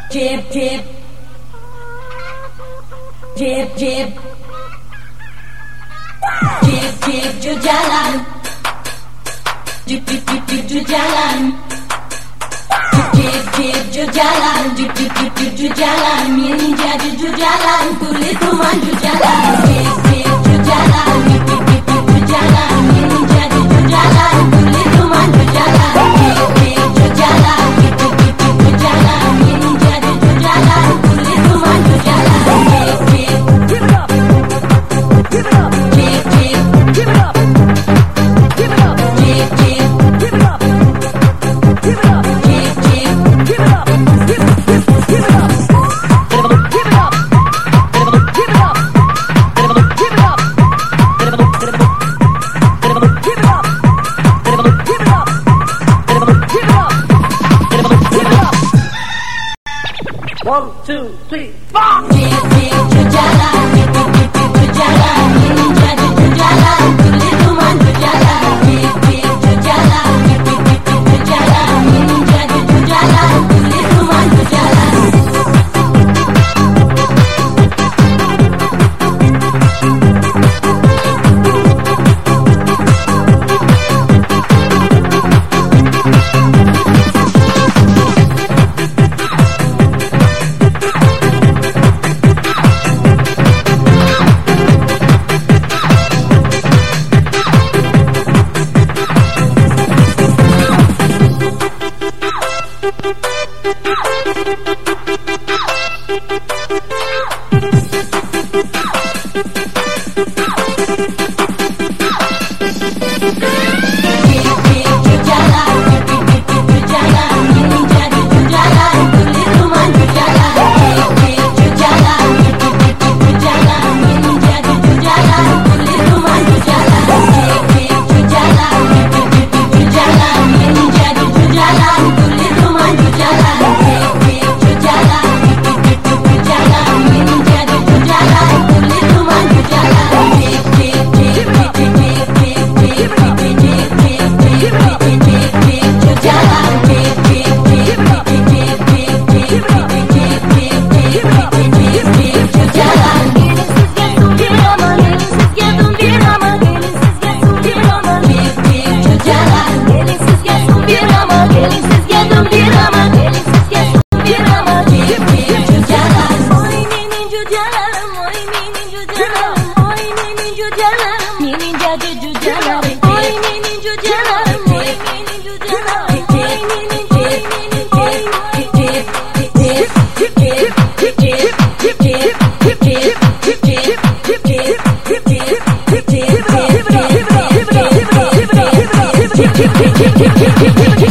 Jib, jib, jib, jib, jib, jib, ju jalan, jib, jib, jib, jib, ju jalan, jib, jib, ju jalan, jib, jib, jib, jib, ju jalan, ini jadi ju jalan, kulit rumah ju jalan, jib, jib, ju jalan, jib, jib, jib, jib, ju jalan, ini jadi ju jalan, kulit rumah ju jalan, jib, jib, ju jalan, jib, jib, jib, jib, ju jalan, ini jadi ju jalan, kulit rumah ju jalan, jib, jib, give it up, give it up, jib, jib, give it up, give it up, jib, jib, give it up, give it up, jib, jib, give it up, give it up, give it up, give it up, give it up, give it up, one, two, three, four. Jib, jib, ju jalan, jib, jib, jib, jib, ju jalan, ini jadi ju jalan, kulit rumah ju jalan, jib, jib, ju jalan, jib, jib, jib, jib, ju jalan, ini jadi ju jalan, kulit rumah ju jalan. Give it up.